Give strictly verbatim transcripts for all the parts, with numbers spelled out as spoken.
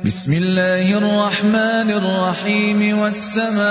بسم الله الرحمن الرحيم والسماء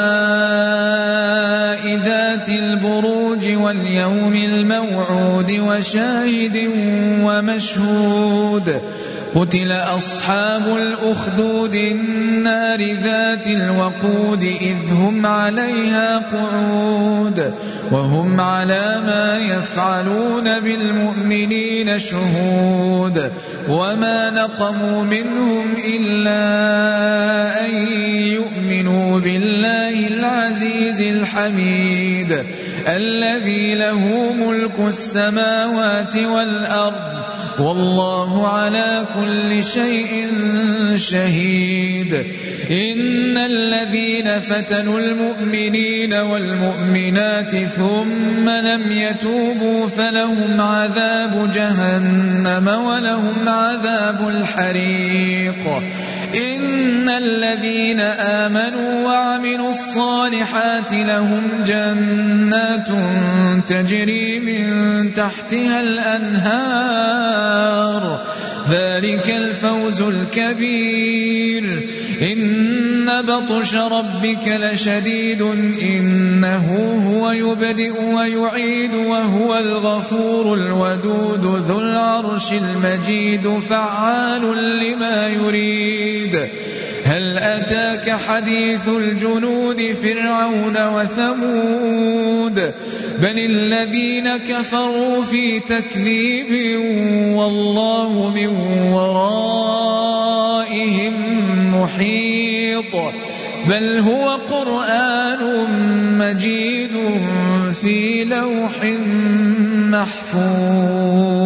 ذات البروج واليوم الموعود وشاهد ومشهود قتل أصحاب الأخدود النار ذات الوقود إذ هم عليها قعود وهم على ما يفعلون بالمؤمنين شهود وما نقموا منهم إلا أن يؤمنوا بالله العزيز الحميد الذي له ملك السماوات والأرض والله على كل شيء شهيد إن الذين فتنوا المؤمنين والمؤمنات ثم لم يتوبوا فلهم عذاب جهنم ولهم عذاب الحريق إن الذين آمنوا وعملوا الصالحات لهم جنات تجري من تحتها الأنهار ذلك الفوز الكبير إن بطش ربك لشديد إنه هو يبدئ ويعيد وهو الغفور الودود ذو العرش المجيد فعال لما يريد هل أتاك حديث الجنود فرعون وثمود بل الذين كفروا في تكذيب والله من ورائهم محيط بل هو قرآن مجيد في لوح محفوظ.